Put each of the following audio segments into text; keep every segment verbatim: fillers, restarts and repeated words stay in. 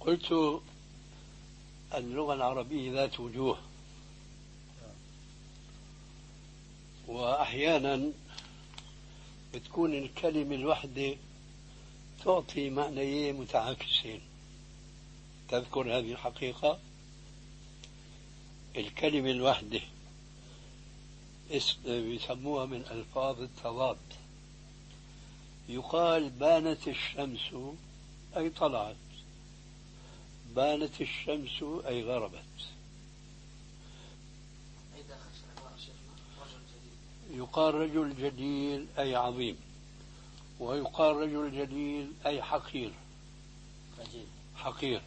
قلت اللغة العربية ذات وجوه، وأحيانا بتكون الكلمة الواحدة تعطي معنيين متعاكسين. تذكر هذه الحقيقة؟ الكلمة الواحدة يسموها من ألفاظ التضاد. يقال بانت الشمس أي طلعت، بانت الشمس أي غربت. يقال رجل جليل أي عظيم، ويقال رجل جليل أي حقير حقير.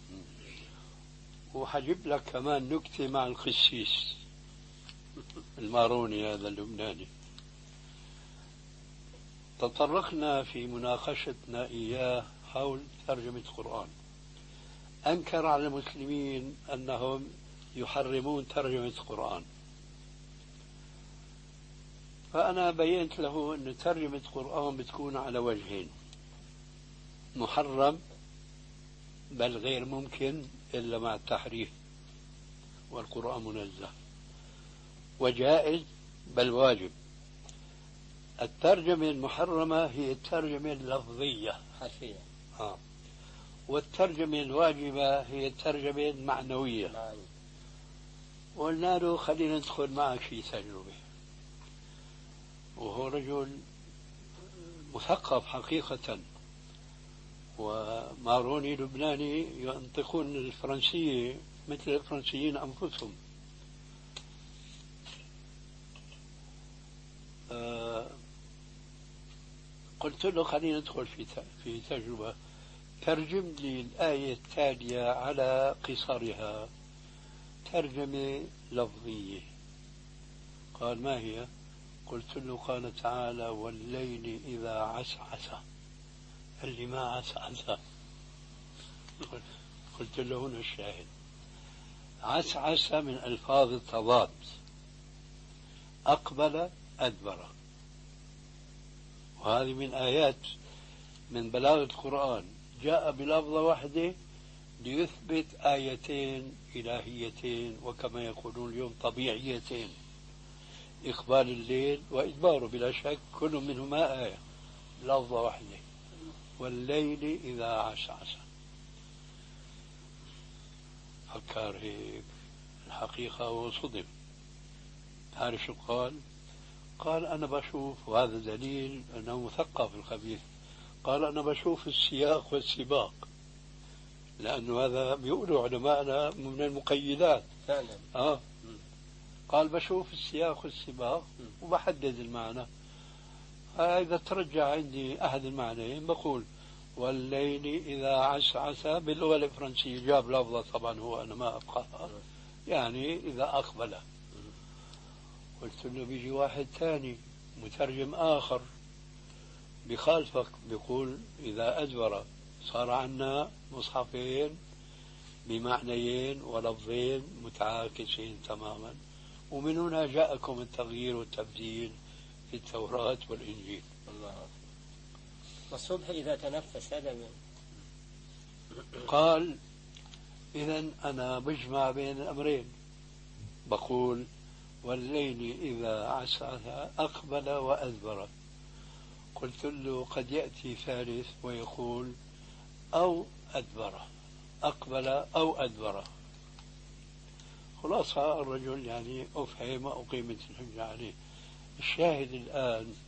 وحجيب لك كمان نكتة مع القسيس الماروني هذا اللبناني. تطرقنا في مناقشتنا إياه حول ترجمة القرآن. أنكر على المسلمين أنهم يحرمون ترجمة القرآن، فأنا بينت له أن ترجمة القرآن بتكون على وجهين: محرم بل غير ممكن إلا مع التحريف والقرآن منزه، وجائز بل واجب. الترجمة المحرمة هي الترجمة اللفظية حرفية، آه. والترجمة الواجبة هي الترجمة المعنوية. نعم. وقلنا له خلينا ندخل معك في تجربة، وهو رجل مثقف حقيقة، وماروني لبناني ينطقون الفرنسية مثل الفرنسيين أنفسهم. آه قلت له خلينا ندخل في في تجربة، ترجم لي الآية التالية على قصرها ترجمة لفظية. قال: ما هي؟ قلت له: قال تعالى: والليل إذا عسعس. قال لي: ما عسعس؟ قلت له: هنا الشاهد. عسعس من ألفاظ التضاد، أقبل أدبر، وهذه من آيات من بلاغة القرآن، جاء بلفظة واحدة ليثبت آيتين إلهيتين، وكما يقولون اليوم طبيعيتين: إقبال الليل وإدباره، بلا شك كل منهما آية، لفظة واحدة: والليل إذا عسعس. فكر هيك الحقيقة وصدم. تعرف شو قال؟ قال: أنا بشوف، وهذا دليل أنه مثقف الخبيث، قال: أنا بشوف السياق والسباق، لأنه هذا بيقولوا علماءنا من المقيدات فعلا. آه. قال: بشوف السياق والسباق وبحدد المعنى. إذا ترجع عندي أحد المعنيين بقول: والليل إذا عسعس، باللغة الفرنسية جاب لفظة، طبعا هو أنا ما أفقهها، يعني إذا أقبل. قلت له: بيجي واحد ثاني مترجم آخر بخالفك، بيقول إذا أدبر. صار عنا مصحفين بمعنيين ولفظين متعاكسين تماما، ومن هنا جاءكم التغيير والتبديل في التوراة والإنجيل. الله. والصبح إذا تنفس هذا من... قال: إذن أنا بجمع بين الأمرين، بقول: والليل إذا عسعس أقبل وأدبر. قلت له: قد يأتي ثالث ويقول: أو أدبر، أقبل أو أدبر. خلاصة الرجل يعني أفهم وأقيمت الحجة عليه. الشاهد الآن